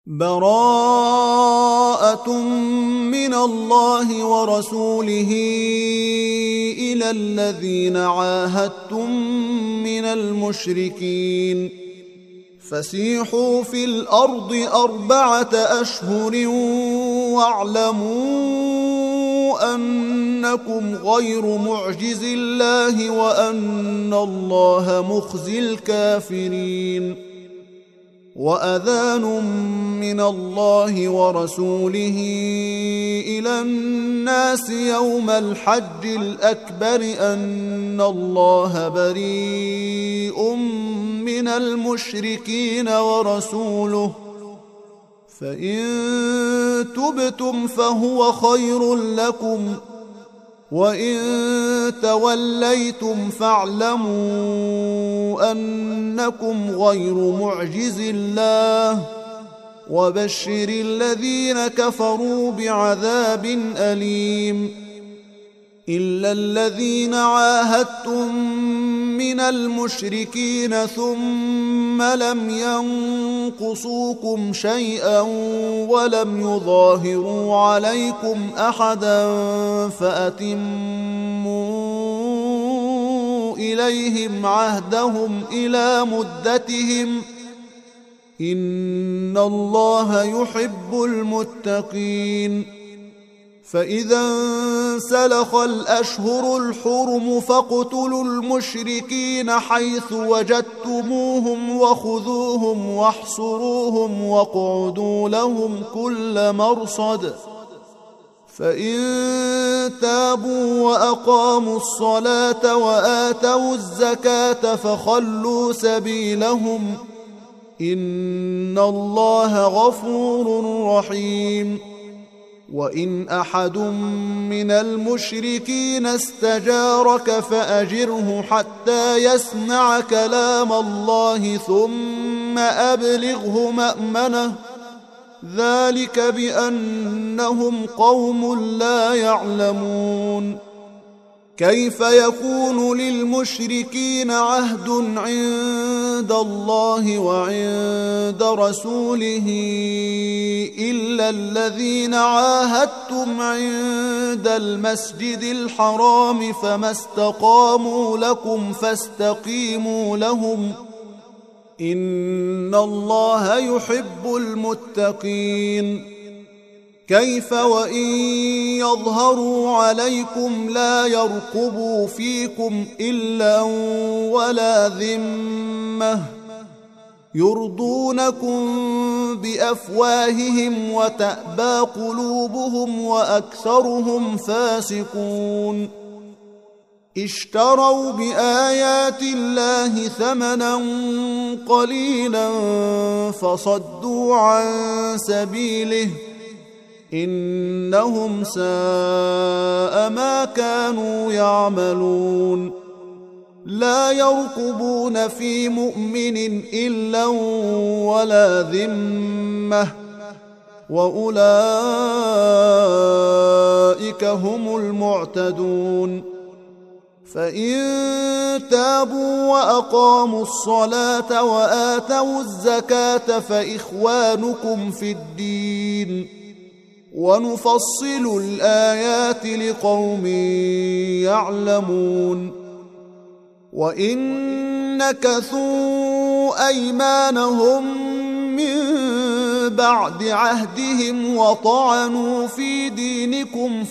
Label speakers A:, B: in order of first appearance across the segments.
A: براءة من الله ورسوله إلى الذين عاهدتم من المشركين فسيحوا في الأرض 4 أشهر واعلموا أنكم غير معجز الله وأن الله مخزي الكافرين. وأذان من الله ورسوله إلى الناس يوم الحج الأكبر أن الله بريء من المشركين ورسوله فإن تبتم فهو خير لكم وإن توليتم فاعلموا أنكم غير معجز الله وبشر الذين كفروا بعذاب أليم. إلا الذين عاهدتم من المشركين ثم لم ينقصوكم شيئا ولم يظاهروا عليكم أحدا فأتموا إليهم عهدهم إلى مدتهم إن الله يحب المتقين. فإذا انسلخ الأشهر الحرم فاقتلوا المشركين حيث وجدتموهم وخذوهم واحصروهم واقعدوا لهم كل مرصد فإن تابوا وأقاموا الصلاة وآتوا الزكاة فخلوا سبيلهم إن الله غفور رحيم. وإن أحد من المشركين استجارك فأجره حتى يسمع كلام الله ثم أبلغه مأمنه ذلك بأنهم قوم لا يعلمون. كيف يكون للمشركين عهد عند الله وعند رسوله إلا الذين عاهدتم عند المسجد الحرام فما استقاموا لكم فاستقيموا لهم إن الله يحب المتقين. كيف وإن يظهروا عليكم لا يرقبوا فيكم إلا ولا ذمة يرضونكم بأفواههم وتأبى قلوبهم وأكثرهم فاسقون. اشتروا بآيات الله ثمنا قليلا فصدوا عن سبيله إنهم ساء ما كانوا يعملون. لا يرقبون في مؤمن إلا ولا ذمة وأولئك هم المعتدون. فإن تابوا وأقاموا الصلاة وآتوا الزكاة فإخوانكم في الدين ونفصل الآيات لقوم يعلمون. وإن نكثوا أيمانهم من بعد عهدهم وطعنوا في دينكم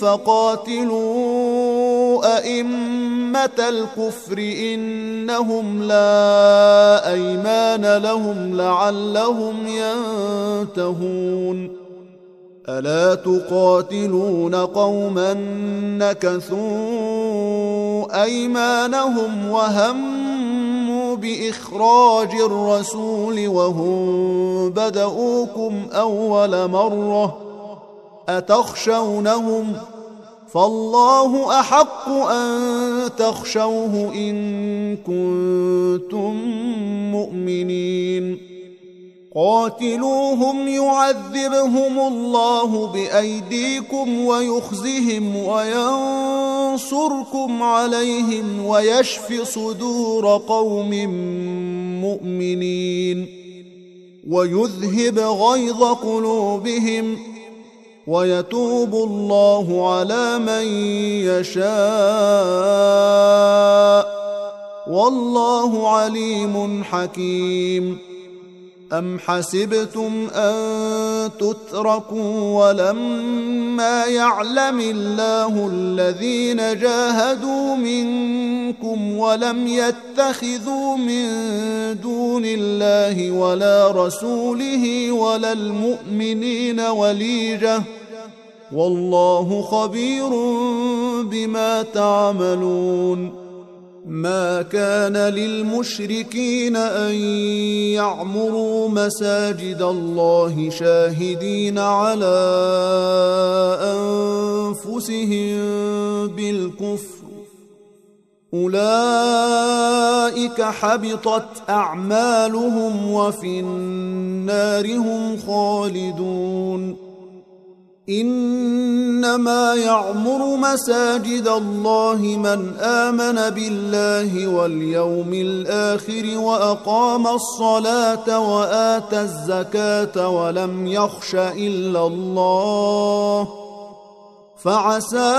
A: فقاتلوا أئمة الكفر إنهم لا أيمان لهم لعلهم ينتهون. ألا تقاتلون قوما نكثوا أيمانهم وهموا بإخراج الرسول وهم بدؤوكم أول مرة أتخشونهم فالله أحق أن تخشوه إن كنتم مؤمنين. قاتلوهم يعذبهم الله بأيديكم ويخزهم وينصركم عليهم ويشف صدور قوم مؤمنين. ويذهب غيظ قلوبهم ويتوب الله على من يشاء والله عليم حكيم. أم حسبتم أن تتركوا ولما يعلم الله الذين جاهدوا منكم ولم يتخذوا من دون الله ولا رسوله ولا المؤمنين وليجة والله خبير بما تعملون. ما كان للمشركين أن يعمروا مساجد الله شاهدين على أنفسهم بالكفر أولئك حبطت أعمالهم وفي النار هم خالدون. إنما يعمر مساجد الله من آمن بالله واليوم الآخر وأقام الصلاة وآتى الزكاة ولم يخش إلا الله فعسى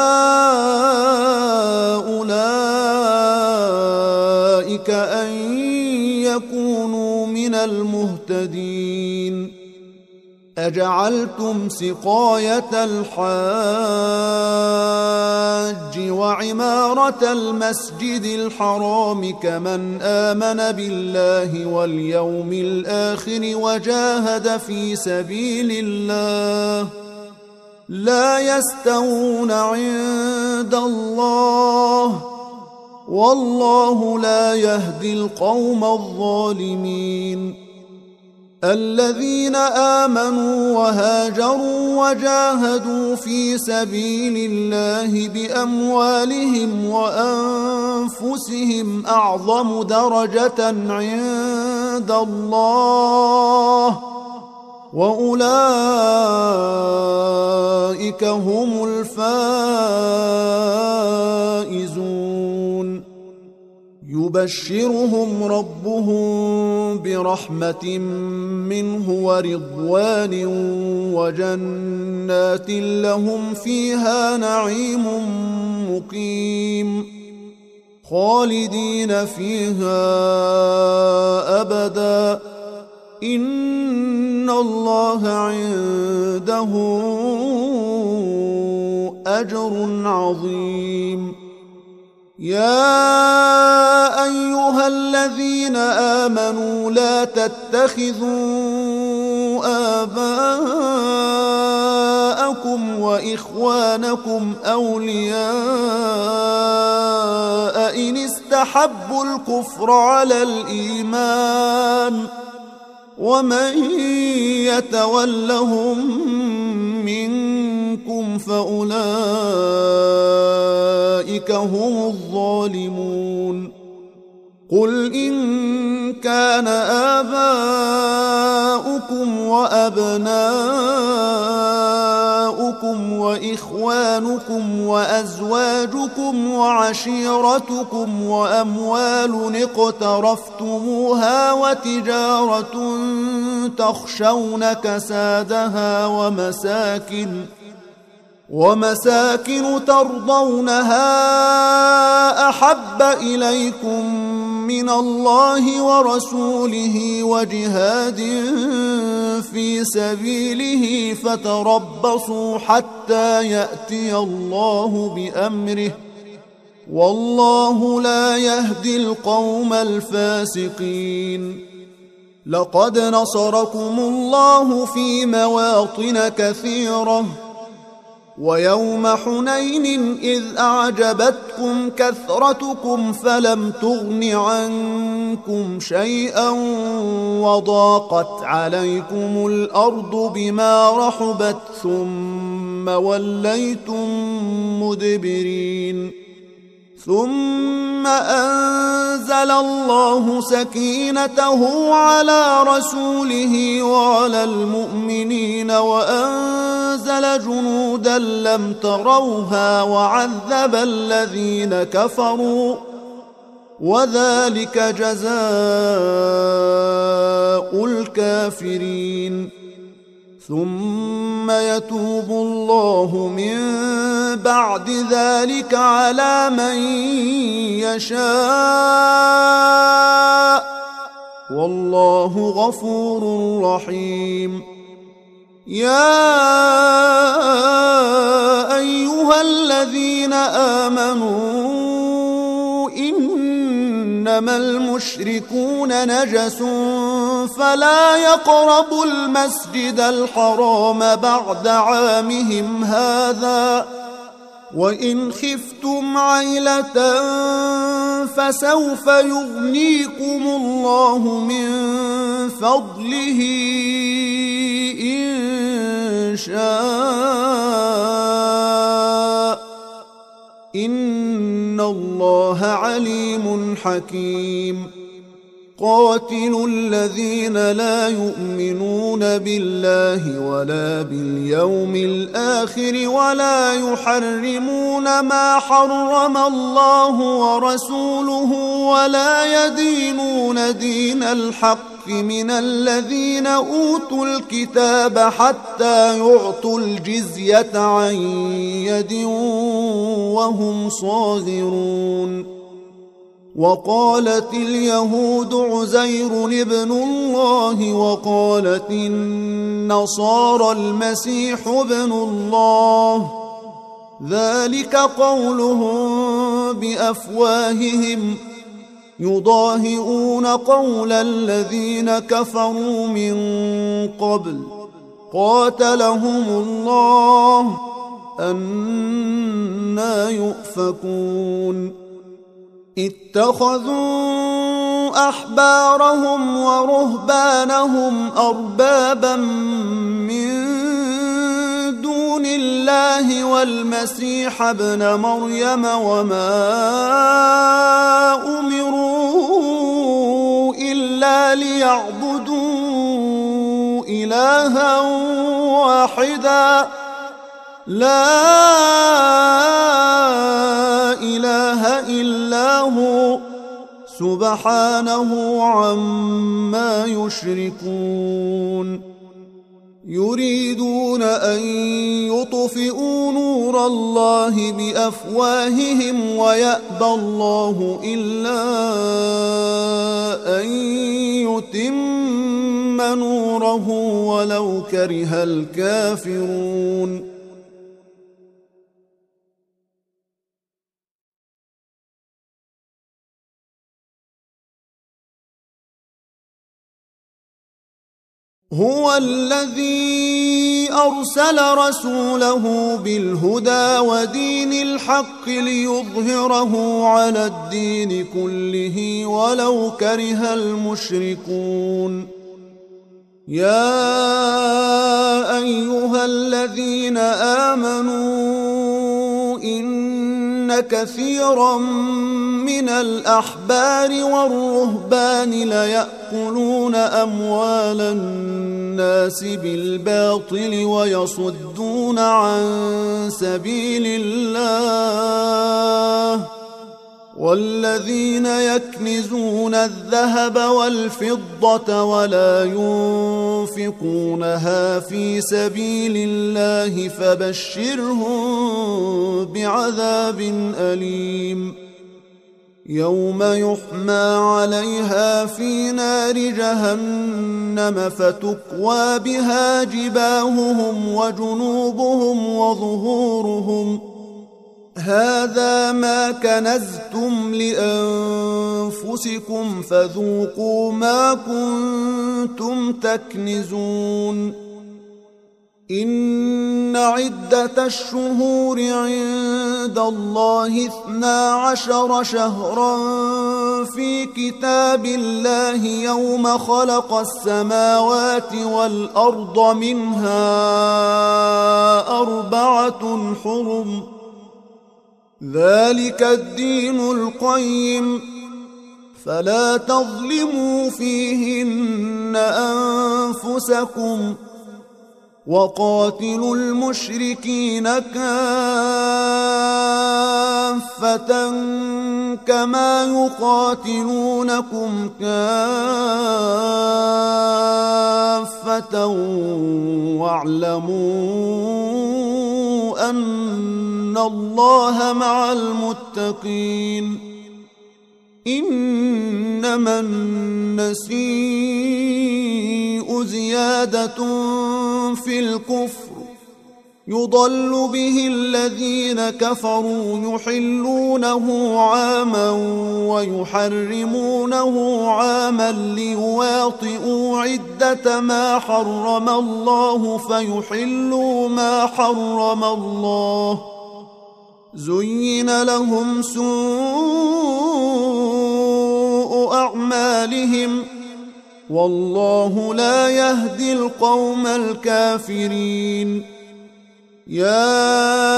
A: أولئك أن يكونوا من المهتدين. أجعلتم سقاية الحاج وعمارة المسجد الحرام كمن آمن بالله واليوم الآخر وجاهد في سبيل الله لا يستوون عند الله والله لا يهدي القوم الظالمين. الذين آمنوا وهاجروا وجاهدوا في سبيل الله بأموالهم وأنفسهم أعظم درجة عند الله وأولئك هم الفائزون. يبشرهم ربهم برحمة منه ورضوان وجنات لهم فيها نعيم مقيم خالدين فيها أبدا إن الله عنده أجر عظيم. يا أيها الذين آمنوا لا تتخذوا آباءكم وإخوانكم أولياء إن استحبوا الكفر على الإيمان ومن يتولهم منكم فأولئك هم الظالمون. قل إن كان آباؤكم وأبناؤكم وإخوانكم وأزواجكم وعشيرتكم وأموال اقترفتموها وتجارة تخشون كسادها ومساكن ترضونها أحب إليكم من الله ورسوله وجهاد في سبيله فتربصوا حتى يأتي الله بأمره والله لا يهدي القوم الفاسقين. لقد نصركم الله في مواطن كثيرة ويوم حنين إذ أعجبتكم كثرتكم فلم تغن عنكم شيئا وضاقت عليكم الأرض بما رحبت ثم وليتم مدبرين. ثم أنزل الله سكينته على رسوله وعلى المؤمنين وأنزل جنودا لم تروها وعذب الذين كفروا وذلك جزاء الكافرين. ثم يتوب الله من بعد ذلك على من يشاء والله غفور رحيم. يا أيها الذين آمنوا إنما المشركون نجس فلا يقربوا المسجد الحرام بعد عامهم هذا وإن خفتم عيلة فسوف يغنيكم الله من فضله إن شاء إن الله عليم حكيم. قاتلوا الذين لا يؤمنون بالله ولا باليوم الآخر ولا يحرمون ما حرم الله ورسوله ولا يدينون دين الحق من الذين أوتوا الكتاب حتى يعطوا الجزية عن يد وهم صاغرون. وقالت اليهود عزير ابن الله وقالت النصارى المسيح ابن الله ذلك قولهم بأفواههم يضاهئون قول الذين كفروا من قبل قاتلهم الله أنى يؤفكون. اتخذوا أحبارهم ورهبانهم أربابا من دون الله والمسيح ابن مريم وما أمروا إلا ليعبدوا إلها واحدا لا إله إلا هو سبحانه عما يشركون. يريدون أن يطفئوا نور الله بأفواههم ويأبى الله إلا أن يتم نوره ولو كره الكافرون. هو الذي أرسل رسوله بالهدى ودين الحق ليظهره على الدين كله ولو كره المشركون. يا أيها الذين آمنوا إن كثيرا من الأحبار والرهبان ليأكلون أموال الناس بالباطل ويصدون عن سبيل الله والذين يكنزون الذهب والفضة ولا ينفقونها في سبيل الله فبشرهم بعذاب أليم. يوم يحمى عليها في نار جهنم فتكوى بها جباههم وجنوبهم وظهورهم هذا ما كنزتم لأنفسكم فذوقوا ما كنتم تكنزون. إن عدة الشهور عند الله 12 شهرا في كتاب الله يوم خلق السماوات والأرض منها 4 حرم ذلك الدين القيم فلا تظلموا فيهن أنفسكم وقاتلوا المشركين كافة كما يقاتلونكم كافة واعلموا أن الله مع المتقين إنما النسيء زيادة في الكفر يضل به الذين كفروا يحلونه عاما ويحرمونه عاما ليواطئوا عدة ما حرم الله فيحلوا ما حرم الله زين لهم سوء أعمالهم والله لا يهدي القوم الكافرين يا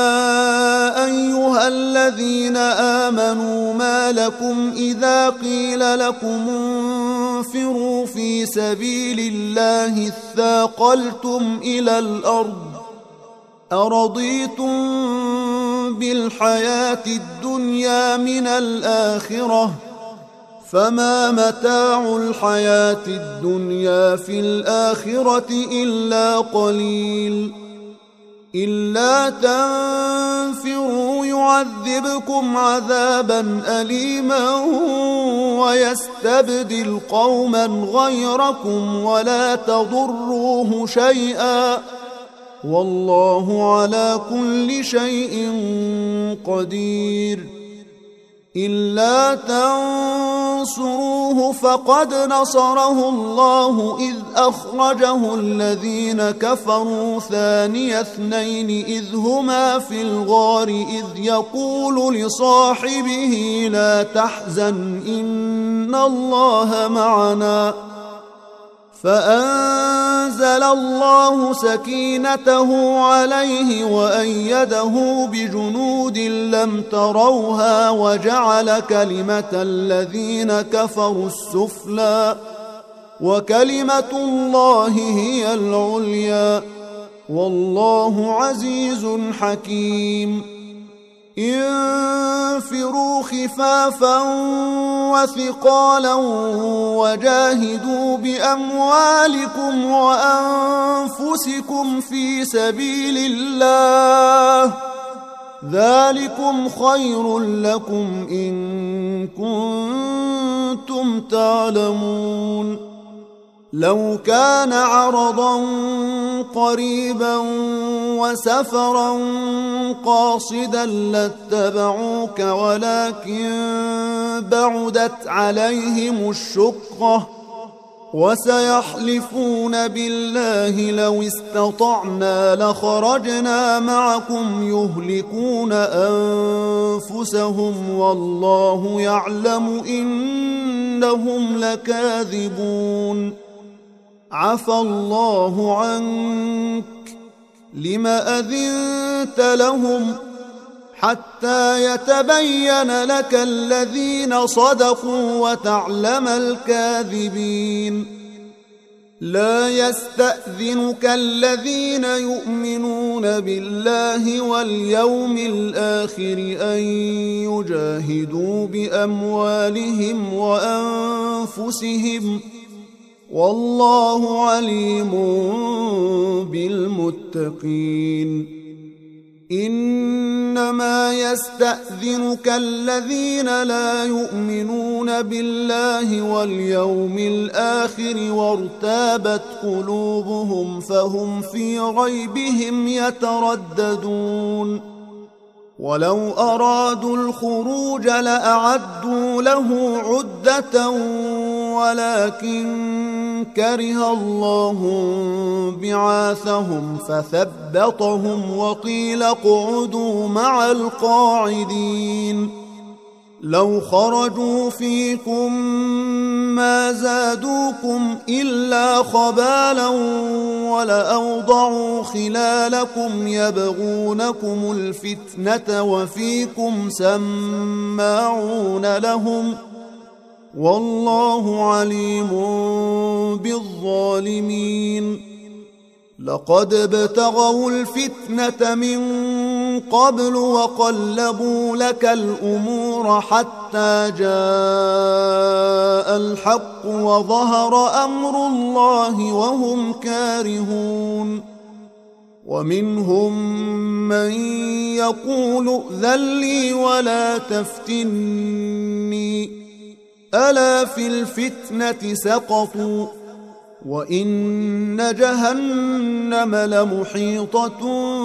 A: أيها الذين آمنوا ما لكم إذا قيل لكم انفروا في سبيل الله اثاقلتم إلى الأرض أرضيتم بالحياة الدنيا من الآخرة فما متاع الحياة الدنيا في الآخرة إلا قليل إلا تنفروا يعذبكم عذابا أليما ويستبدل قوما غيركم ولا تضروه شيئا والله على كل شيء قدير إلا تنصروه فقد نصره الله إذ أخرجه الذين كفروا ثاني اثنين إذ هما في الغار إذ يقول لصاحبه لا تحزن إن الله معنا فأنزل الله سكينته عليه وأيده بجنود لم تروها وجعل كلمة الذين كفروا السفلى وكلمة الله هي العليا والله عزيز حكيم انفروا خفافا وثقالا وجاهدوا بأموالكم وأنفسكم في سبيل الله ذلكم خير لكم إن كنتم تعلمون لو كان عرضا قريبا وسفرا قاصدا لاتبعوك ولكن بعدت عليهم الشقة وسيحلفون بالله لو استطعنا لخرجنا معكم يهلكون أنفسهم والله يعلم إنهم لكاذبون عفى الله عنك لم أذنت لهم حتى يتبين لك الذين صدقوا وتعلم الكاذبين لا يستأذنك الذين يؤمنون بالله واليوم الآخر أن يجاهدوا بأموالهم وأنفسهم والله عليم بالمتقين إنما يستأذنك الذين لا يؤمنون بالله واليوم الآخر وارتابت قلوبهم فهم في ريبهم يترددون ولو أرادوا الخروج لأعدوا له عدة ولكن كره الله بعاثهم فثبطهم وقيل اقعدوا مع القاعدين لو خرجوا فيكم ما زادوكم إلا خبالا ولأوضعوا خلالكم يبغونكم الفتنة وفيكم سماعون لهم والله عليم بالظالمين لقد ابتغوا الفتنة من قبل وقلبوا لك الأمور حتى جاء الحق وظهر أمر الله وهم كارهون ومنهم من يقول ائذن لي ولا تفتني ألا في الفتنة سقطوا وإن جهنم لمحيطة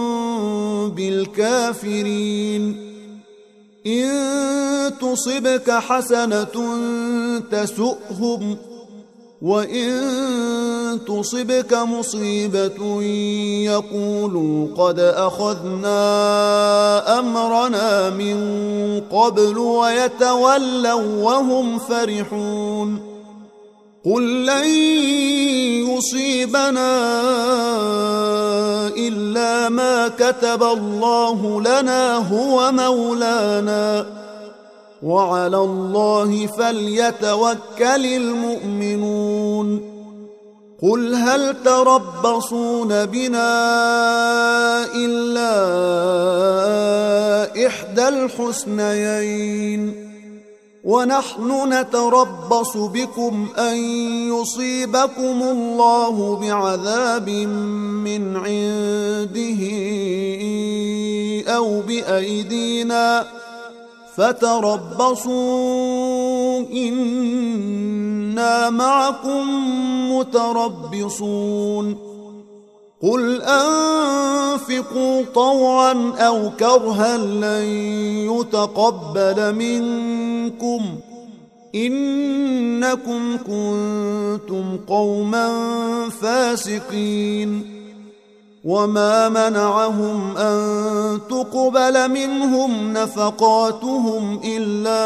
A: بالكافرين إن تصبك حسنة تسؤهم وإن تصبك مصيبة يقولوا قد أخذنا أمرنا من قبل ويتولوا وهم فرحون قل لن يصيبنا إلا ما كتب الله لنا هو مولانا وعلى الله فليتوكل المؤمنون قل هل تربصون بنا إلا إحدى الحسنيين ونحن نتربص بكم أن يصيبكم الله بعذاب من عنده أو بأيدينا فتربصوا إنا معكم متربصون قل أنفقوا طوعا أو كرها لن يتقبل منكم إنكم كنتم قوما فاسقين وما منعهم أن تقبل منهم نفقاتهم إلا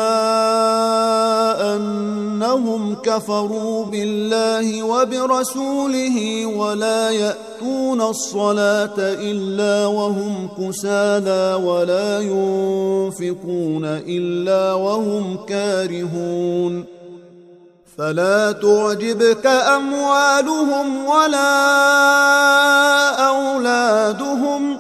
A: أنهم كفروا بالله وبرسوله ولا يأتون الصلاة إلا وهم كسالى ولا ينفقون إلا وهم كارهون فلا تعجبك أموالهم ولا أولادهم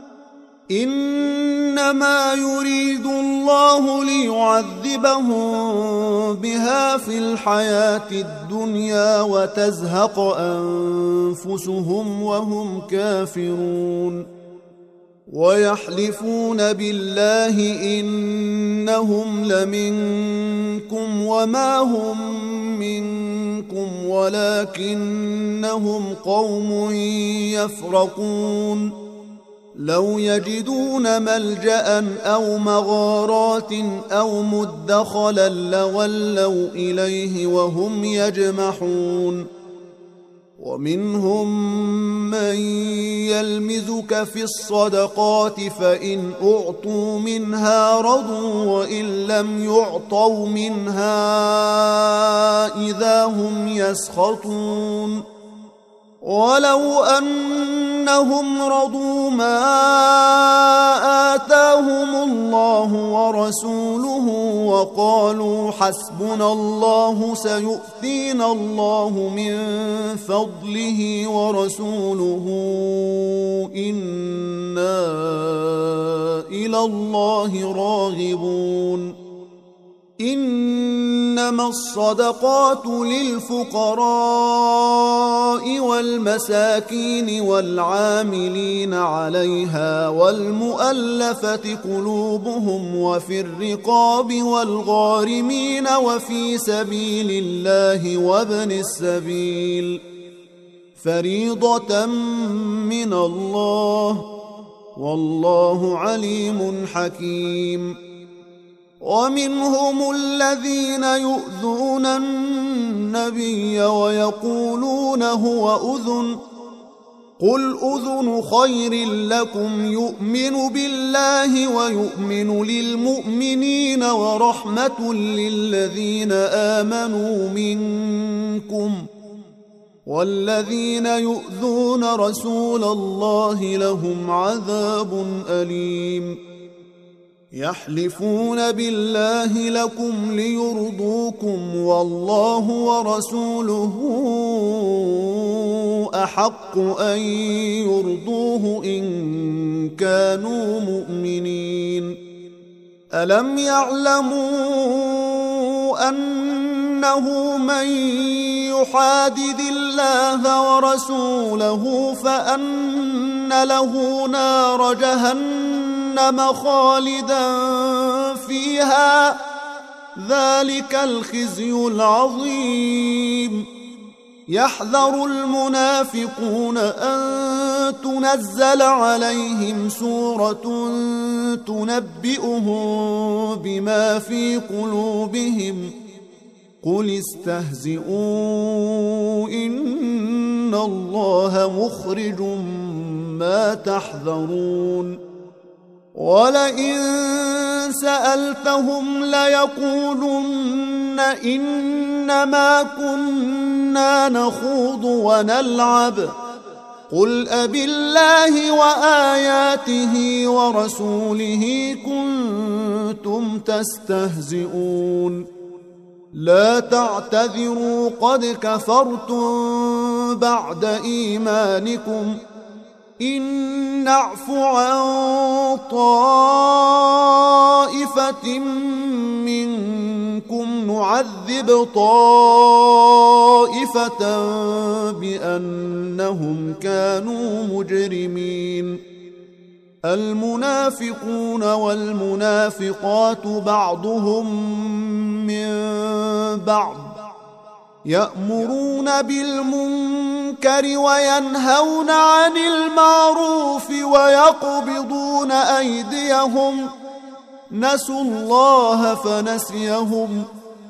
A: إنما يريد الله ليعذبهم بها في الحياة الدنيا وتزهق أنفسهم وهم كافرون ويحلفون بالله إنهم لمنكم وما هم منكم ولكنهم قوم يفرقون لو يجدون ملجأ أو مغارات أو مدخلا لولوا إليه وهم يجمحون ومنهم من يلمزك في الصدقات فإن أعطوا منها رضوا وإن لم يعطوا منها إذا هم يسخطون ولو أنهم رضوا ما آتاهم الله ورسوله وقالوا حسبنا الله سيؤتينا الله من فضله ورسوله إنا إلى الله راغبون إنما الصدقات للفقراء والمساكين والعاملين عليها والمؤلفة قلوبهم وفي الرقاب والغارمين وفي سبيل الله وابن السبيل فريضة من الله والله عليم حكيم ومنهم الذين يؤذون النبي ويقولون هو أذن قل أذن خير لكم يؤمن بالله ويؤمن للمؤمنين ورحمة للذين آمنوا منكم والذين يؤذون رسول الله لهم عذاب أليم يحلفون بالله لكم ليرضوكم والله ورسوله أحق أن يرضوه إن كانوا مؤمنين. ألم يعلموا أنه من يحادد الله ورسوله فأن له نار جهنم خالدا فيها، ذلك الخزي العظيم. يحذر المنافقون أن تنزل عليهم سورة تنبئهم بما في قلوبهم، قل استهزئوا إن الله مخرج ما تحذرون. ولئن سألتهم ليقولن إنما كنا نخوض ونلعب، قل أبالله وآياته ورسوله كنتم تستهزئون. لا تعتذروا قد كفرتم بعد إيمانكم، إن نعف عن طائفة منكم نعذب طائفة بأنهم كانوا مجرمين. المنافقون والمنافقات بعضهم من بعض، يأمرون بالمنكر وينهون عن المعروف ويقبضون أيديهم، نسوا الله فنسيهم،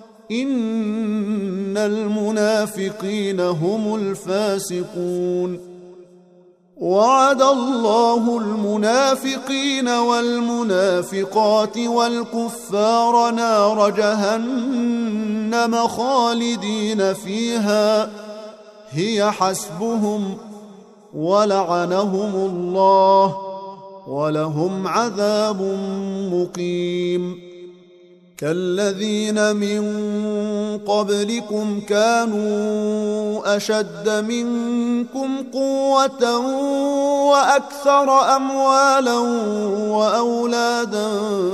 A: إن المنافقين هم الفاسقون. وعد الله المنافقين والمنافقات والكفار نار جهنم خالدين فيها هي حسبهم، ولعنهم الله ولهم عذاب مقيم. كالذين من قبلكم كانوا أشد منكم قوة وأكثر أموالا وأولادا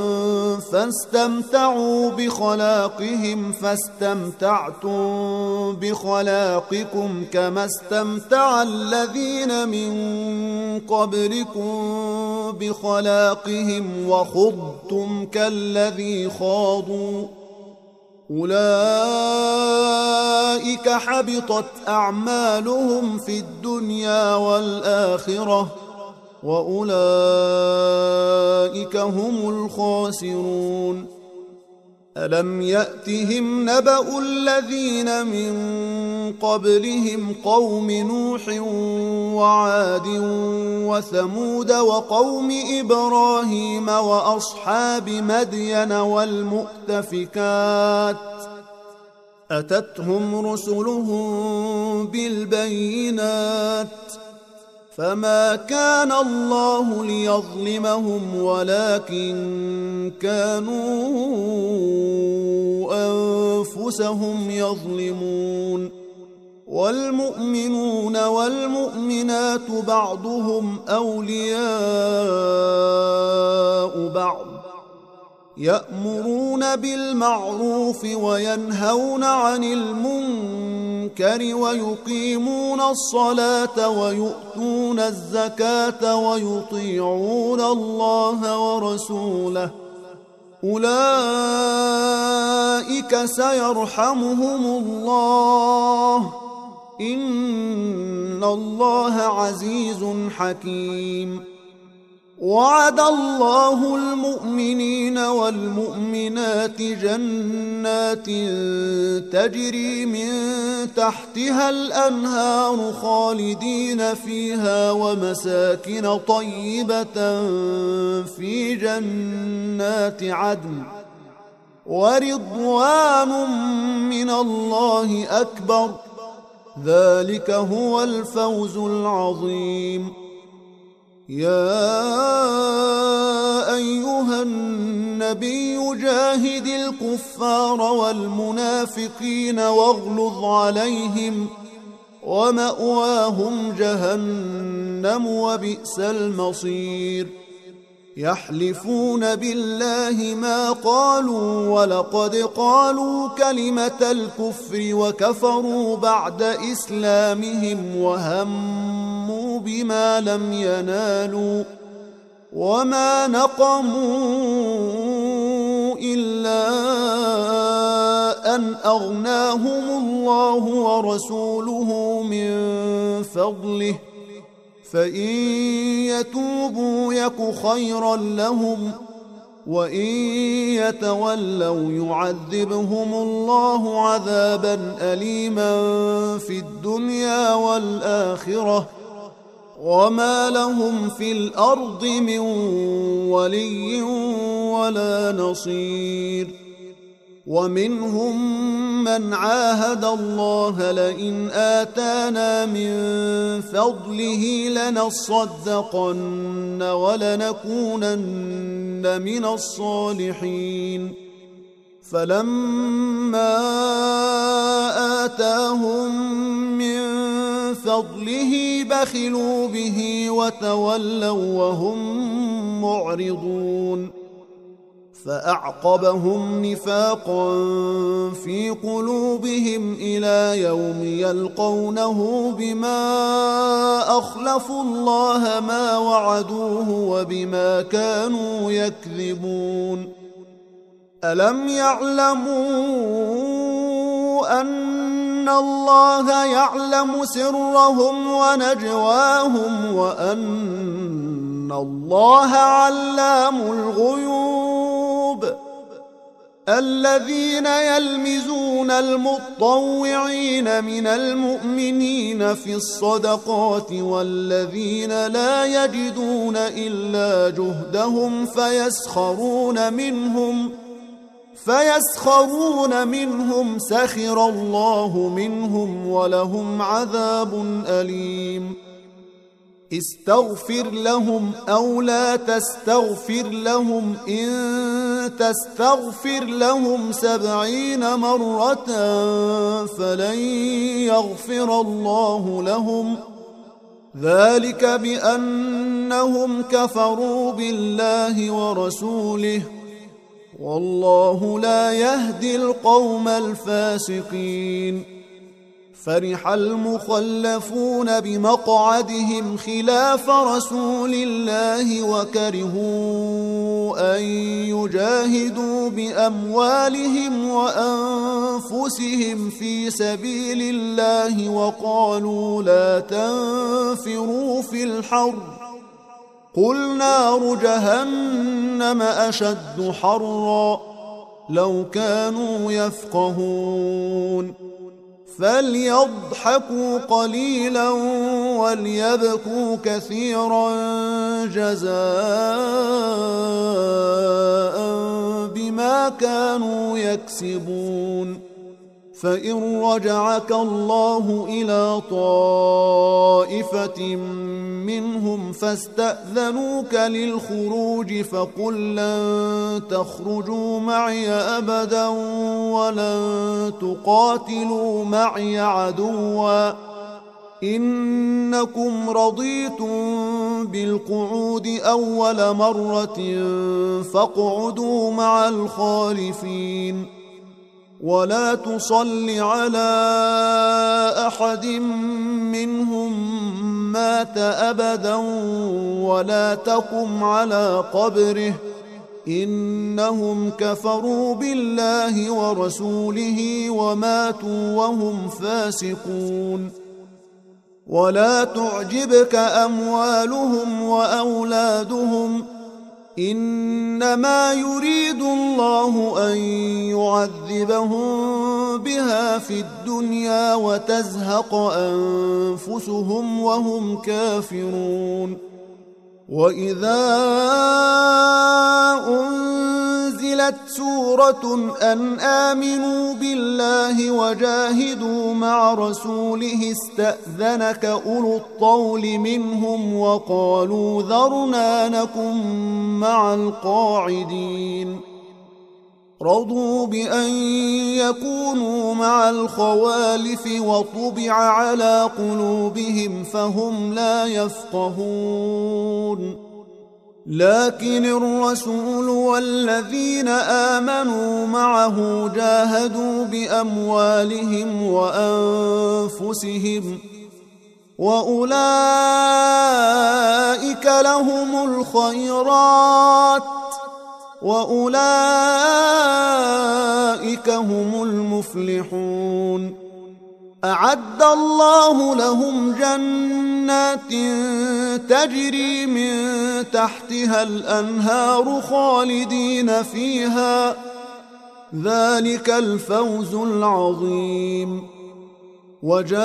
A: فاستمتعوا بخلاقهم فاستمتعتم بخلاقكم كما استمتع الذين من قبلكم بخلاقهم وخضتم كالذي خاضوا، أولئك حبطت أعمالهم في الدنيا والآخرة وأولئك هم الخاسرون. ألم يأتهم نبأ الذين من قبلهم قوم نوح وعاد وثمود وقوم إبراهيم وأصحاب مدين والمؤتفكات، أتتهم رسلهم بالبينات فما كان الله ليظلمهم ولكن كانوا أنفسهم يظلمون. والمؤمنون والمؤمنات بعضهم أولياء بعض، يأمرون بالمعروف وينهون عن المنكر ويقيمون الصلاة ويؤتون الزكاة ويطيعون الله ورسوله، أولئك سيرحمهم الله، إن الله عزيز حكيم. وعد الله المؤمنين والمؤمنات جنات تجري من تحتها الأنهار خالدين فيها ومساكن طيبة في جنات عدن ورضوان من الله أكبر، ذلك هو الفوز العظيم. يا أيها النبي جاهد الكفار والمنافقين واغلظ ومأواهم جهنم وبئس المصير يحلفون بالله ما قالوا ولقد قالوا كلمة الكفر وكفروا بعد إسلامهم وهموا بما لم ينالوا وما نقموا إلا أن أغناهم الله ورسوله من فضله فإن يتوبوا يك خيرا لهم وإن يتولوا يعذبهم الله عذابا أليما في الدنيا والآخرة وما لهم في الأرض من ولي ولا نصير ومنهم من عاهد الله لئن آتانا من فضله لنصدقن ولنكونن من الصالحين فلما آتاهم من فضله بخلوا به وتولوا وهم معرضون فأعقبهم نفاقا في قلوبهم إلى يوم يلقونه بما أخلفوا الله ما وعدوه وبما كانوا يكذبون ألم يعلموا أن الله يعلم سرهم ونجواهم وأن الله علام الغيوب الذين يلمزون المطوعين من المؤمنين في الصدقات والذين لا يجدون إلا جهدهم فيسخرون منهم سخر الله منهم ولهم عذاب أليم استغفر لهم أو لا تستغفر لهم إن تستغفر لهم 70 مرة فلن يغفر الله لهم ذلك بأنهم كفروا بالله ورسوله والله لا يهدي القوم الفاسقين فرح المخلفون بمقعدهم خلاف رسول الله وكرهوا أن يجاهدوا بأموالهم وأنفسهم في سبيل الله وقالوا لا تنفروا في الحر قل نار جهنم أشد حرا لو كانوا يفقهون فليضحكوا قليلا وليبكوا كثيرا جزاء بما كانوا يكسبون فإن رجعك الله إلى طائفة منهم فاستأذنوك للخروج فقل لن تخرجوا معي أبدا ولن تقاتلوا معي عدوا إنكم رضيتم بالقعود أول مرة فاقعدوا مع الخالفين ولا تصل على أحد منهم مات أبدا ولا تقم على قبره إنهم كفروا بالله ورسوله وماتوا وهم فاسقون ولا تعجبك أموالهم وأولادهم إنما يريد الله أن يعذبهم بها في الدنيا وتزهق أنفسهم وهم كافرون وإذا أنزلت سورة أن آمنوا بالله وجاهدوا مع رسوله استأذنك أولو الطول منهم وقالوا ذرنا نكن مع القاعدين رضوا بأن يكونوا مع الخوالف وطبع على قلوبهم فهم لا يفقهون. لكن الرسول والذين آمنوا معه جاهدوا بأموالهم وأنفسهم وأولئك لهم الخيرات وأولئك هم المفلحون. أعد الله لهم جنات تجري من تحتها الأنهار خالدين فيها، ذلك الفوز العظيم. وجاء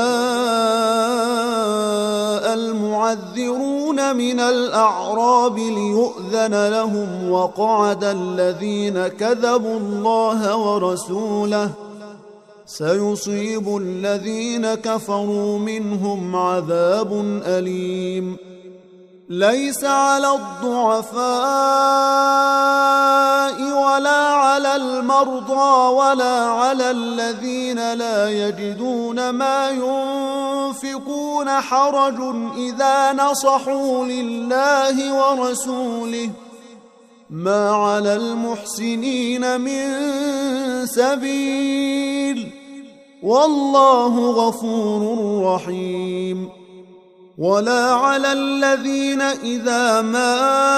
A: المعذرون من الأعراب ليؤذن لهم وقعد الذين كذبوا الله ورسوله، سيصيب الذين كفروا منهم عذاب أليم. ليس على الضعفاء ولا على المرضى ولا على الذين لا يجدون ما ينفقون حرج إذا نصحوا لله ورسوله، ما على المحسنين من سبيل، والله غفور رحيم. ولا على الذين إذا ما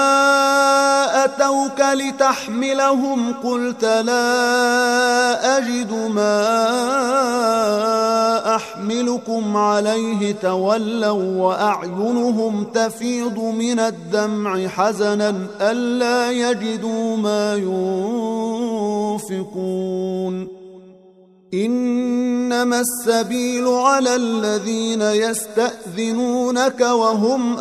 A: أتوك لتحملهم قلت لا أجد ما أحملكم عليه تولوا وأعينهم تفيض من الدمع حزنا ألا يجدوا ما ينفقون. إنما السبيل على الذين يستأذنونك وهم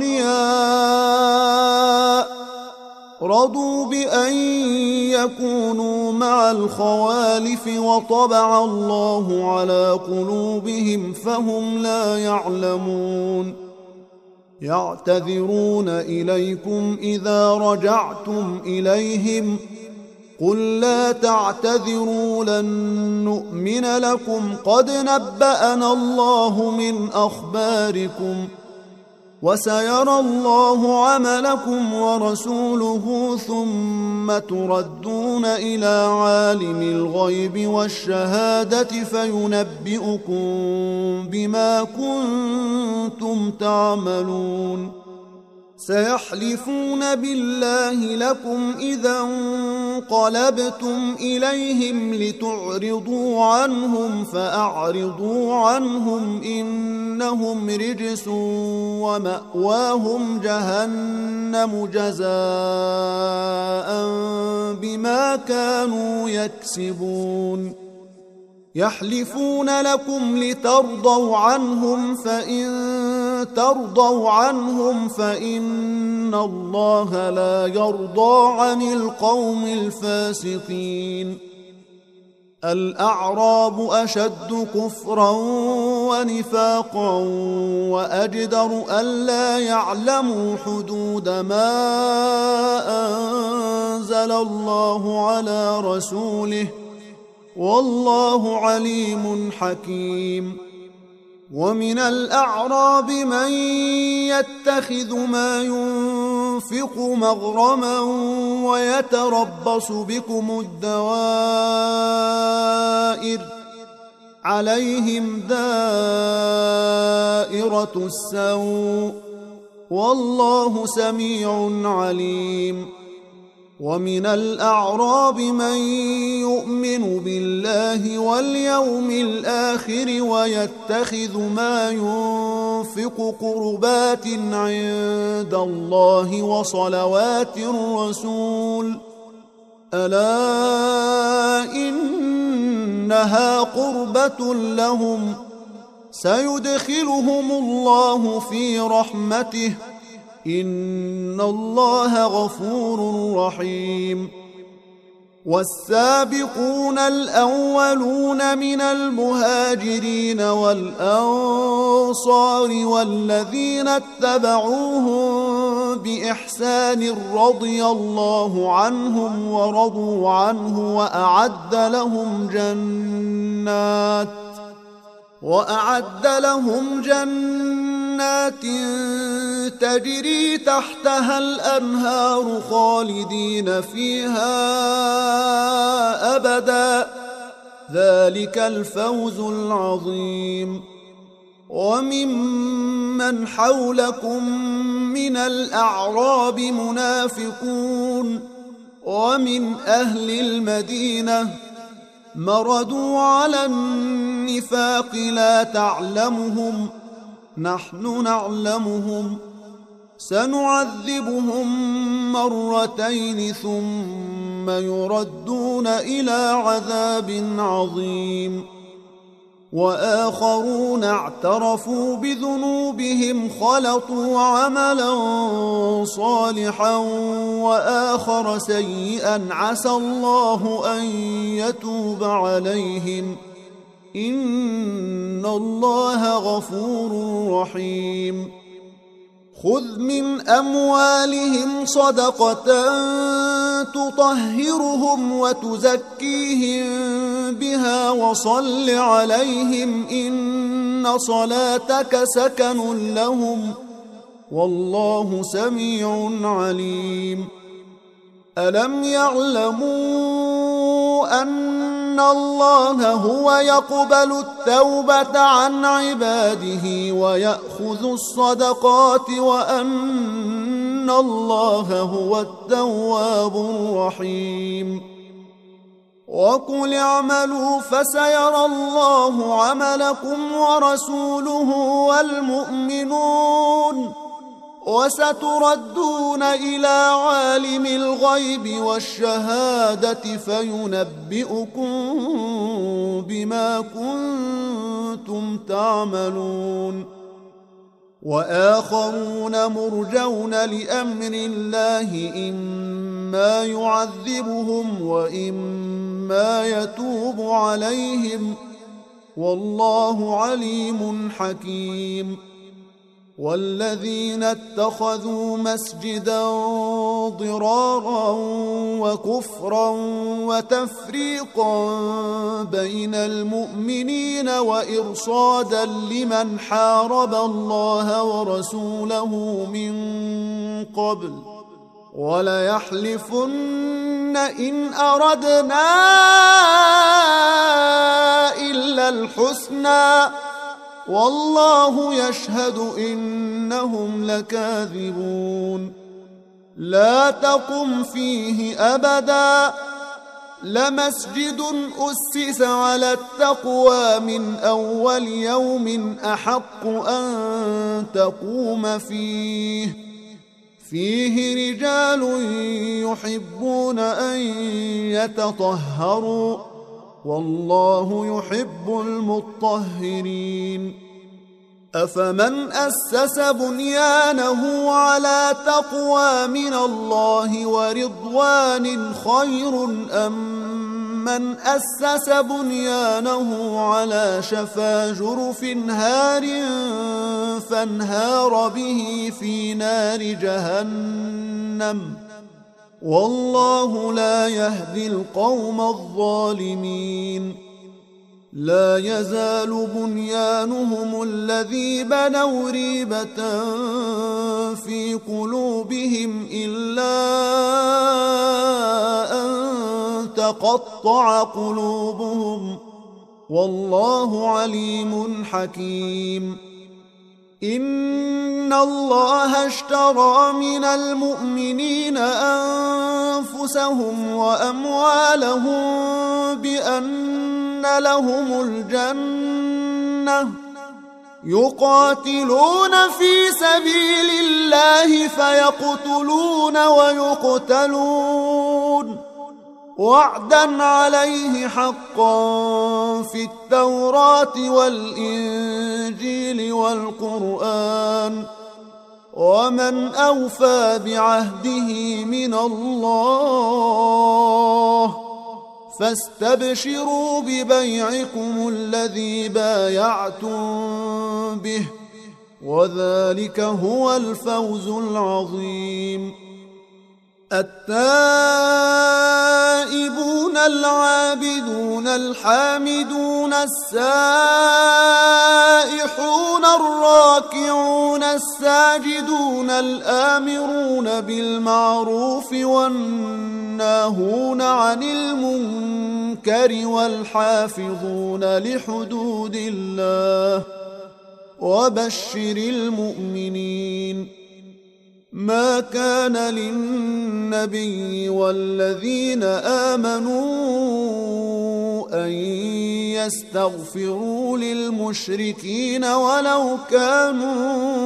A: أغنياء رضوا بأن يكونوا مع الخوالف وطبع الله على قلوبهم فهم لا يعلمون. يعتذرون إليكم إذا رجعتم إليهم قل لا تعتذروا لن نؤمن لكم قد نبأنا الله من أخباركم وسيرى الله عملكم ورسوله ثم تردون إلى عالم الغيب والشهادة فينبئكم بما كنتم تعملون. سيحلفون بالله لكم إذا انقلبتم إليهم لتعرضوا عنهم فأعرضوا عنهم إنهم رجس ومأواهم جهنم جزاء بما كانوا يكسبون. يحلفون لكم لترضوا عنهم فإن ترضوا عنهم فإن الله لا يرضى عن القوم الفاسقين. الأعراب أشد كفرا ونفاقا وأجدر ألا يعلموا حدود ما أنزل الله على رسوله والله عليم حكيم. ومن الأعراب من يتخذ ما ينفق مغرما ويتربص بكم الدوائر عليهم دائرة السوء والله سميع عليم. ومن الأعراب من يؤمن بالله واليوم الآخر ويتخذ ما ينفق قربات عند الله وصلوات الرسول ألا إنها قربة لهم سيدخلهم الله في رحمته إن الله غفور رحيم. والسابقون الأولون من المهاجرين والأنصار والذين اتبعوهم بإحسان رضي الله عنهم ورضوا عنه وأعد لهم جنات تجري تحتها الأنهار خالدين فيها أبدا ذلك الفوز العظيم. وممن حولكم من الأعراب منافقون ومن أهل المدينة مردوا على النفاق لا تعلمهم نحن نعلمهم سنعذبهم مرتين ثم يردون إلى عذاب عظيم. وآخرون اعترفوا بذنوبهم خلطوا عملا صالحا وآخر سيئا عسى الله أن يتوب عليهم إن الله غفور رحيم. خذ من أموالهم صدقة تطهرهم وتزكيهم بها وصل عليهم إن صلاتك سكن لهم والله سميع عليم. ألم يعلموا أن الله هو يقبل التوبة عن عباده ويأخذ الصدقات وأن الله هو التواب الرحيم. وقل اعملوا فسيرى الله عملكم ورسوله والمؤمنون وستردون إلى عالم الغيب والشهادة فينبئكم بما كنتم تعملون. وآخرون مرجون لأمر الله إما يعذبهم وإما يتوب عليهم والله عليم حكيم. والذين اتخذوا مسجدا ضرارا وكفرا وتفريقا بين المؤمنين وإرصادا لمن حارب الله ورسوله من قبل وليحلفن إن أردنا إلا الحسنى والله يشهد إنهم لكاذبون. لا تقم فيه أبدا لمسجد أسس على التقوى من أول يوم أحق أن تقوم فيه رجال يحبون أن يتطهروا والله يحب المطهرين. أفمن أسس بنيانه على تقوى من الله ورضوان خير أم من أسس بنيانه على شفا جرف هار فانهار به في نار جهنم والله لا يهدي القوم الظالمين. لا يزال بنيانهم الذي بنوا ريبة في قلوبهم إلا أن تقطع قلوبهم والله عليم حكيم. إن الله اشترى من المؤمنين أنفسهم وأموالهم بأن لهم الجنة يقاتلون في سبيل الله فيقتلون ويقتلون وعدا عليه حقا في التوراة والإنجيل والقرآن ومن أوفى بعهده من الله فاستبشروا ببيعكم الذي بايعتم به وذلك هو الفوز العظيم. التائبون العابدون الحامدون السائحون الراكعون الساجدون الآمرون بالمعروف والناهون عن المنكر والحافظون لحدود الله وبشر المؤمنين. ما كان للنبي والذين آمنوا أن يستغفروا للمشركين ولو كانوا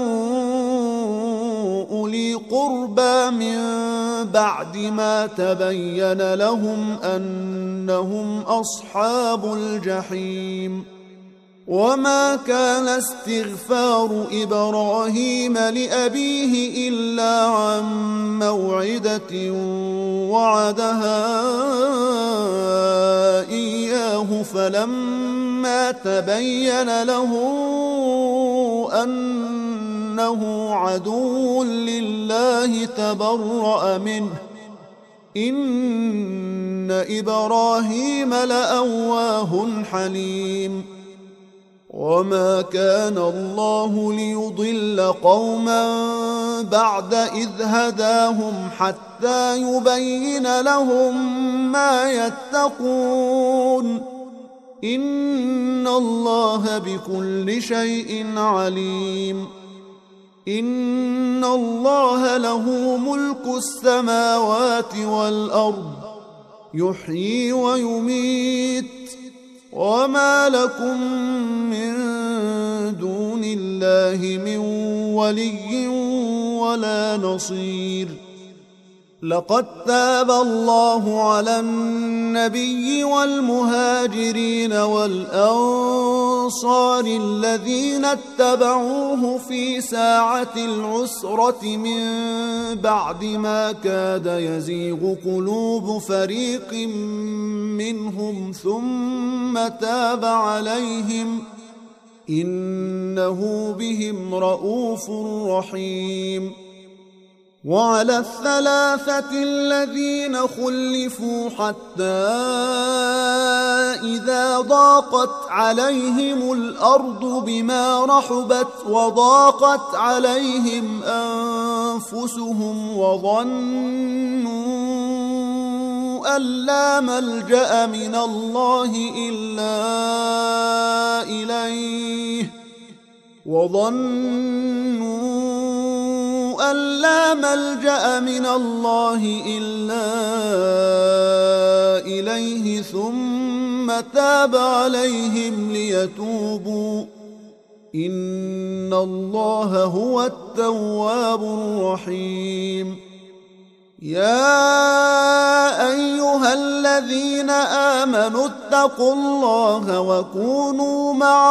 A: أولي قربى من بعد ما تبين لهم أنهم أصحاب الجحيم. وما كان استغفار إبراهيم لأبيه إلا عن موعدة وعدها إياه فلما تبين له أنه عدو لله تبرأ منه إن إبراهيم لأواه حليم. وما كان الله ليضل قوما بعد إذ هداهم حتى يبين لهم ما يتقون إن الله بكل شيء عليم. إن الله له ملك السماوات والأرض يحيي ويميت وما لكم من دون الله من ولي ولا نصير. لقد تاب الله على النبي والمهاجرين والأنصار الذين اتبعوه في ساعة العسرة من بعد ما كاد يزيغ قلوب فريق منهم ثم تاب عليهم إنه بهم رءوف رحيم. وعلى الثلاثة الذين خلفوا حتى إذا ضاقت عليهم الأرض بما رحبت وضاقت عليهم أنفسهم وظنوا أن لا ملجأ من الله إلا إليه أن لا ملجأ من الله إلا إليه ثم تاب عليهم ليتوبوا إن الله هو التواب الرحيم. يا أيها الذين آمنوا اتقوا الله وكونوا مع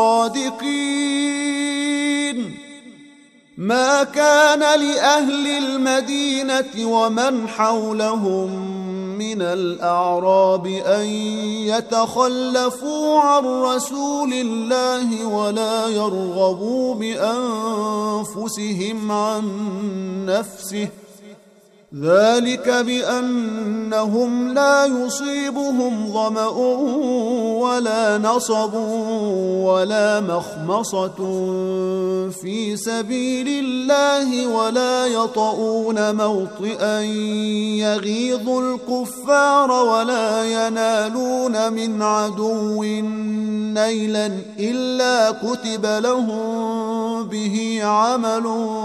A: الصادقين. ما كان لأهل المدينة ومن حولهم من الأعراب أن يتخلفوا عن رسول الله ولا يرغبوا بأنفسهم عن نفسه ذلك بأنهم لا يصيبهم ظمأ ولا نصب ولا مخمصة في سبيل الله ولا يطؤون موطئا يغيظ الكفار ولا ينالون من عدو نيلا إلا كتب لهم به عمل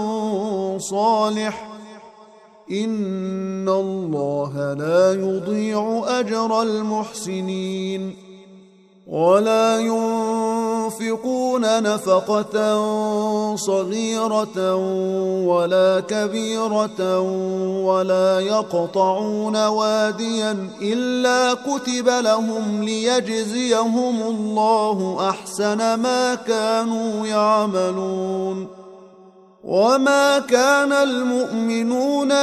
A: صالح إن الله لا يضيع أجر المحسنين. ولا ينفقون نفقة صغيرة ولا كبيرة ولا يقطعون واديا إلا كتب لهم ليجزيهم الله أحسن ما كانوا يعملون. وما كان المؤمنون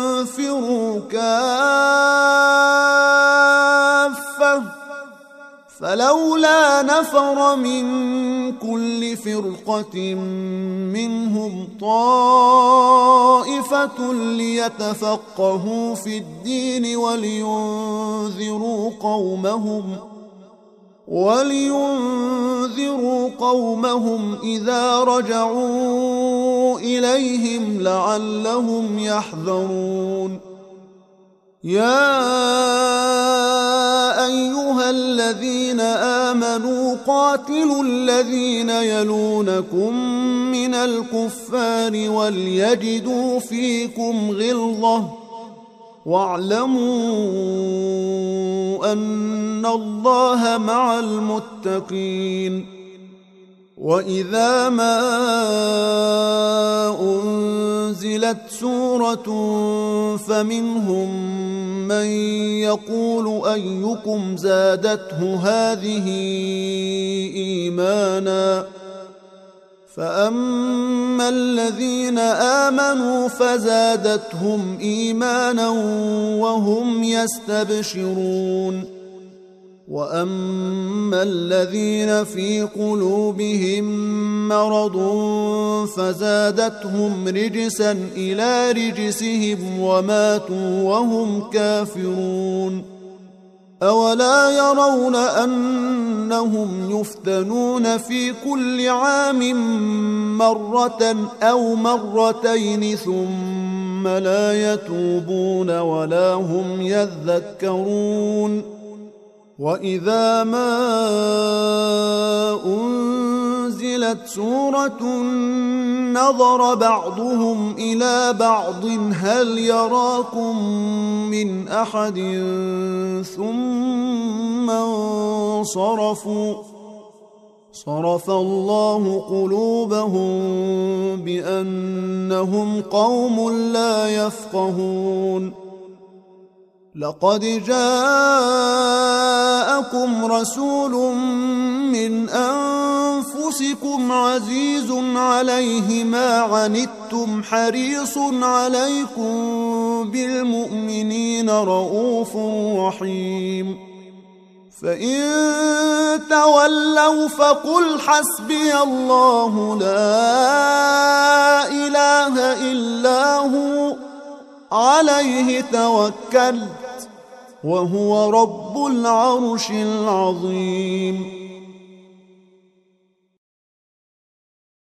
A: لينفروا كافة فلولا نفر من كل فرقة منهم طائفة ليتفقهوا في الدين ولينذروا قومهم إذا رجعوا إليهم لعلهم يحذرون. يا أيها الذين آمنوا قاتلوا الذين يلونكم من الكفار وليجدوا فيكم غلظة واعلموا أن الله مع المتقين. وإذا ما أنزلت سورة فمنهم من يقول أيكم زادته هذه إيمانا فأما الذين آمنوا فزادتهم إيمانا وهم يستبشرون. وأما الذين في قلوبهم مرض فزادتهم رجسا إلى رجسهم وماتوا وهم كافرون. أولا يرون أنهم يفتنون في كل عام مرة أو مرتين ثم لا يتوبون ولا هم يذكرون. وإذا ما أنزلت سورة نظر بعضهم إلى بعض هل يراكم من أحد ثم انصرفوا صرف الله قلوبهم بأنهم قوم لا يفقهون. لقد جاءكم رسول من أنفسكم عزيز عليه ما عنتم حريص عليكم بالمؤمنين رؤوف رحيم. فإن تولوا فقل حسبي الله لا إله إلا هو عليه توكلت وهو رب العرش العظيم.